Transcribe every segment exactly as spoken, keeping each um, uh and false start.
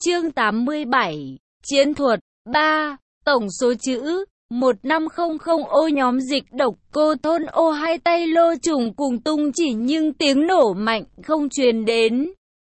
Chương tám mươi bảy. Chiến thuật. ba. Tổng số chữ một năm không không ô nhóm dịch độc cô thôn ô hai tay lô trùng cùng tung chỉ nhưng tiếng nổ mạnh không truyền đến.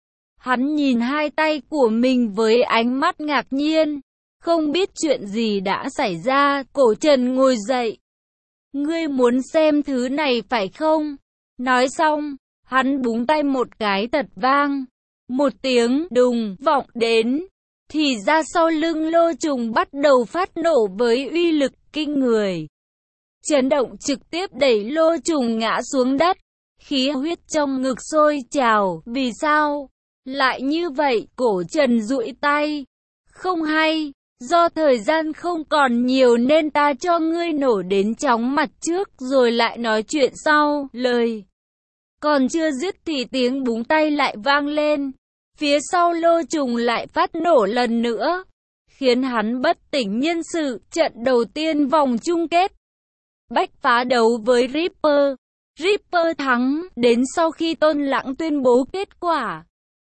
Hắn nhìn hai tay của mình với ánh mắt ngạc nhiên. Không biết chuyện gì đã xảy ra, Cổ Trần ngồi dậy. Ngươi muốn xem thứ này phải không? Nói xong, hắn búng tay một cái thật vang. Một tiếng đùng vọng đến. Thì ra sau lưng lô trùng bắt đầu phát nổ với uy lực kinh người. Chấn động trực tiếp đẩy lô trùng ngã xuống đất. Khí huyết trong ngực sôi trào. Vì sao? Lại như vậy, Cổ Trần duỗi tay. Không hay, do thời gian không còn nhiều nên ta cho ngươi nổ đến chóng mặt trước rồi lại nói chuyện sau. Lời còn chưa dứt thì tiếng búng tay lại vang lên. Phía sau lô trùng lại phát nổ lần nữa, khiến hắn bất tỉnh nhân sự. Trận đầu tiên vòng chung kết, Bách phá đấu với Ripper. Ripper thắng. Đến sau khi Tôn Lãng tuyên bố kết quả,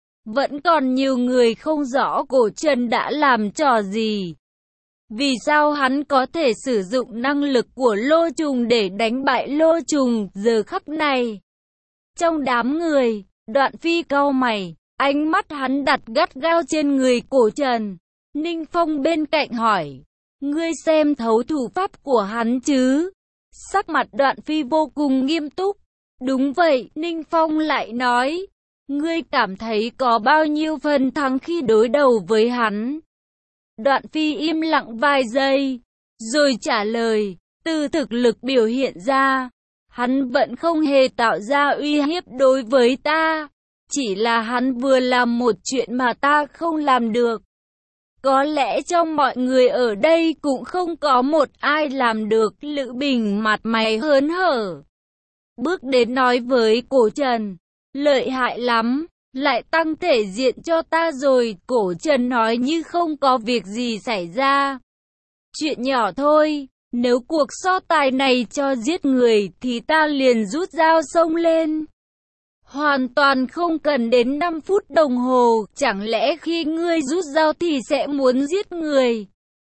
vẫn còn nhiều người không rõ Cổ Trần đã làm trò gì. Vì sao hắn có thể sử dụng năng lực của lô trùng để đánh bại lô trùng giờ khắc này? Trong đám người, Đoạn Phi cau mày. Ánh mắt hắn đặt gắt gao trên người Cổ Trần. Ninh Phong bên cạnh hỏi, ngươi xem thấu thủ pháp của hắn chứ? Sắc mặt Đoạn Phi vô cùng nghiêm túc. Đúng vậy, Ninh Phong lại nói, ngươi cảm thấy có bao nhiêu phần thắng khi đối đầu với hắn? Đoạn Phi im lặng vài giây, rồi trả lời, từ thực lực biểu hiện ra, hắn vẫn không hề tạo ra uy hiếp đối với ta. Chỉ là hắn vừa làm một chuyện mà ta không làm được. Có lẽ trong mọi người ở đây cũng không có một ai làm được. Lữ Bình mặt mày hớn hở, bước đến nói với Cổ Trần, lợi hại lắm, lại tăng thể diện cho ta rồi. Cổ Trần nói như không có việc gì xảy ra. Chuyện nhỏ thôi, nếu cuộc so tài này cho giết người thì ta liền rút dao xông lên. Hoàn toàn không cần đến năm phút đồng hồ, chẳng lẽ khi ngươi rút dao thì sẽ muốn giết người?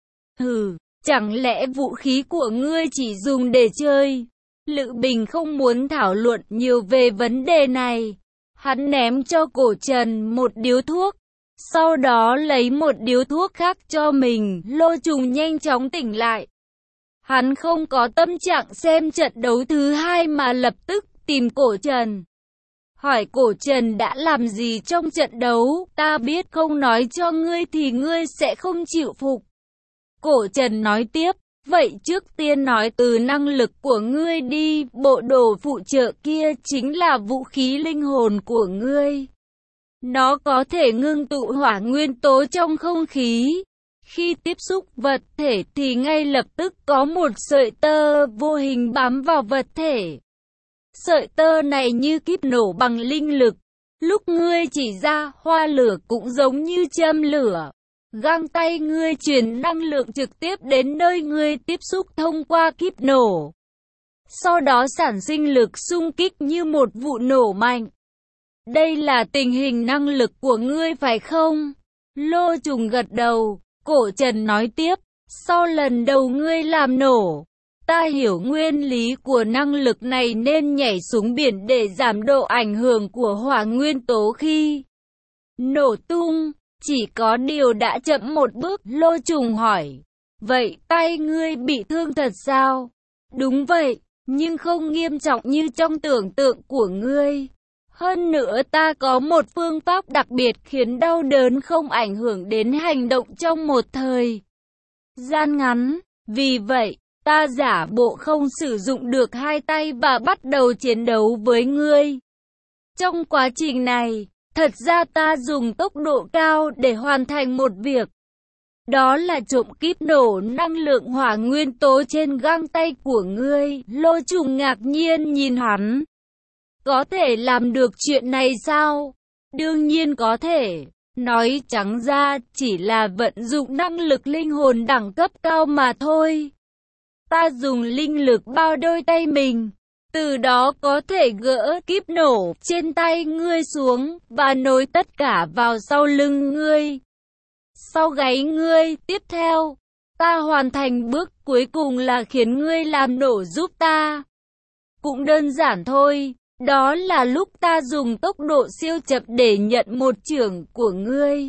Hừ, chẳng lẽ vũ khí của ngươi chỉ dùng để chơi? Lữ Bình không muốn thảo luận nhiều về vấn đề này. Hắn ném cho Cổ Trần một điếu thuốc, sau đó lấy một điếu thuốc khác cho mình. Lô trùng nhanh chóng tỉnh lại. Hắn không có tâm trạng xem trận đấu thứ hai mà lập tức tìm Cổ Trần. Hỏi Cổ Trần đã làm gì trong trận đấu, ta biết không nói cho ngươi thì ngươi sẽ không chịu phục. Cổ Trần nói tiếp, vậy trước tiên nói từ năng lực của ngươi đi, bộ đồ phụ trợ kia chính là vũ khí linh hồn của ngươi. Nó có thể ngưng tụ hỏa nguyên tố trong không khí. Khi tiếp xúc vật thể thì ngay lập tức có một sợi tơ vô hình bám vào vật thể. Sợi tơ này như kíp nổ bằng linh lực. Lúc ngươi chỉ ra, hoa lửa cũng giống như châm lửa. Găng tay ngươi truyền năng lượng trực tiếp đến nơi ngươi tiếp xúc thông qua kíp nổ. Sau đó sản sinh lực xung kích như một vụ nổ mạnh. Đây là tình hình năng lực của ngươi phải không? Lô trùng gật đầu. Cổ Trần nói tiếp, sau lần đầu ngươi làm nổ, ta hiểu nguyên lý của năng lực này nên nhảy xuống biển để giảm độ ảnh hưởng của hỏa nguyên tố khi nổ tung. Chỉ có điều đã chậm một bước. Lô trùng hỏi, vậy tay ngươi bị thương thật sao? Đúng vậy, nhưng không nghiêm trọng như trong tưởng tượng của ngươi. Hơn nữa ta có một phương pháp đặc biệt khiến đau đớn không ảnh hưởng đến hành động trong một thời gian ngắn. Vì vậy, ta giả bộ không sử dụng được hai tay và bắt đầu chiến đấu với ngươi. Trong quá trình này, thật ra ta dùng tốc độ cao để hoàn thành một việc. Đó là trộm kíp nổ năng lượng hỏa nguyên tố trên găng tay của ngươi. Lô trùng ngạc nhiên nhìn hắn. Có thể làm được chuyện này sao? Đương nhiên có thể. Nói trắng ra, chỉ là vận dụng năng lực linh hồn đẳng cấp cao mà thôi. Ta dùng linh lực bao đôi tay mình, từ đó có thể gỡ kíp nổ trên tay ngươi xuống và nối tất cả vào sau lưng ngươi. sau gáy ngươi. Tiếp theo, ta hoàn thành bước cuối cùng là khiến ngươi làm nổ giúp ta. Cũng đơn giản thôi, đó là lúc ta dùng tốc độ siêu chậm để nhận một chưởng của ngươi.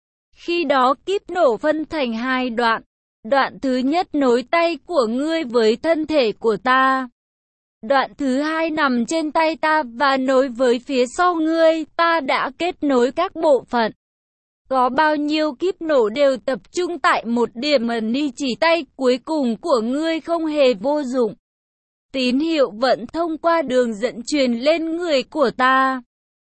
Khi đó kíp nổ phân thành hai đoạn. Đoạn thứ nhất nối tay của ngươi với thân thể của ta. Đoạn thứ hai nằm trên tay ta và nối với phía sau ngươi. Ta đã kết nối các bộ phận. Có bao nhiêu kíp nổ đều tập trung tại một điểm ẩn ni chỉ tay cuối cùng của ngươi không hề vô dụng. Tín hiệu vẫn thông qua đường dẫn truyền lên người của ta.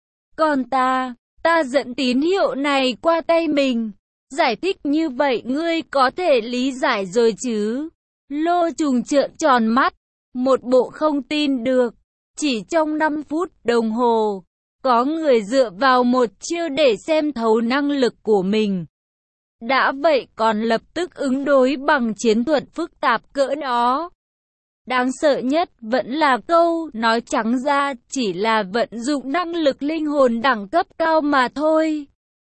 Còn ta, ta dẫn tín hiệu này qua tay mình. Giải thích như vậy ngươi có thể lý giải rồi chứ? Lô Trùng trợn tròn mắt, một bộ không tin được. Chỉ trong năm phút đồng hồ, có người dựa vào một chiêu để xem thấu năng lực của mình. Đã vậy còn lập tức ứng đối bằng chiến thuật phức tạp cỡ đó. Đáng sợ nhất vẫn là câu nói trắng ra chỉ là vận dụng năng lực linh hồn đẳng cấp cao mà thôi.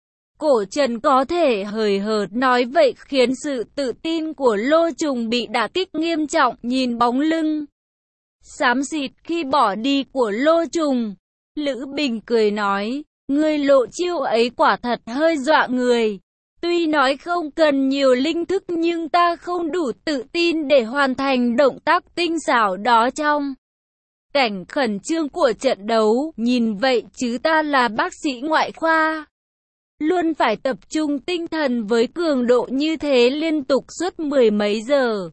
Cổ Trần có thể hời hợt nói vậy khiến sự tự tin của Lô Trùng bị đả kích nghiêm trọng. Nhìn bóng lưng xám xịt khi bỏ đi của Lô Trùng, Lữ Bình cười nói, ngươi lộ chiêu ấy quả thật hơi dọa người. Tuy nói không cần nhiều linh thức nhưng ta không đủ tự tin để hoàn thành động tác tinh xảo đó trong cảnh khẩn trương của trận đấu. Nhìn vậy chứ ta là bác sĩ ngoại khoa, luôn phải tập trung tinh thần với cường độ như thế liên tục suốt mười mấy giờ.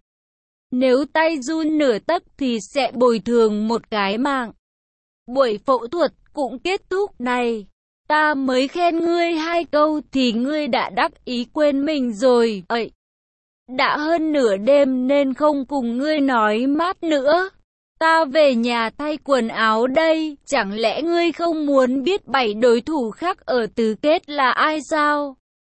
Nếu tay run nửa tấc thì sẽ bồi thường một cái mạng. Buổi phẫu thuật cũng kết thúc này. Ta mới khen ngươi hai câu thì ngươi đã đắc ý quên mình rồi. Ây, đã hơn nửa đêm nên không cùng ngươi nói mát nữa. Ta về nhà thay quần áo đây. Chẳng lẽ ngươi không muốn biết bảy đối thủ khác ở tứ kết là ai sao?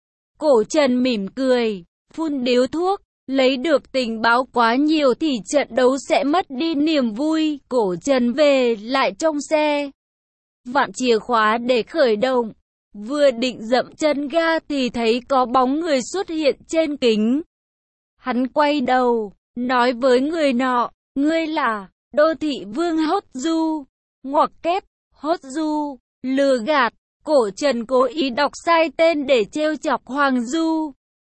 Cổ Trần mỉm cười, phun điếu thuốc. Lấy được tình báo quá nhiều thì trận đấu sẽ mất đi niềm vui. Cổ Trần về lại trong xe, vặn chìa khóa để khởi động. Vừa định dậm chân ga thì thấy có bóng người xuất hiện trên kính. Hắn quay đầu, nói với người nọ, ngươi là Đô Thị Vương Hốt Du. Ngoặc kép, Hốt Du, lừa gạt. Cổ Trần cố ý đọc sai tên để trêu chọc Hoàng Du.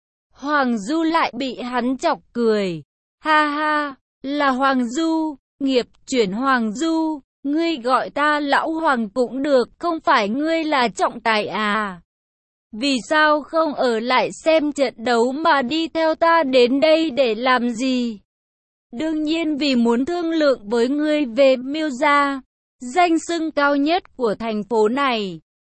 Hoàng Du lại bị hắn chọc cười. Ha ha, là Hoàng Du, nghiệp chuyển Hoàng Du. Ngươi gọi ta lão Hoàng cũng được, không phải ngươi là trọng tài à? Vì sao không ở lại xem trận đấu mà đi theo ta đến đây để làm gì? Đương nhiên vì muốn thương lượng với ngươi về Miêu gia, danh xưng cao nhất của thành phố này.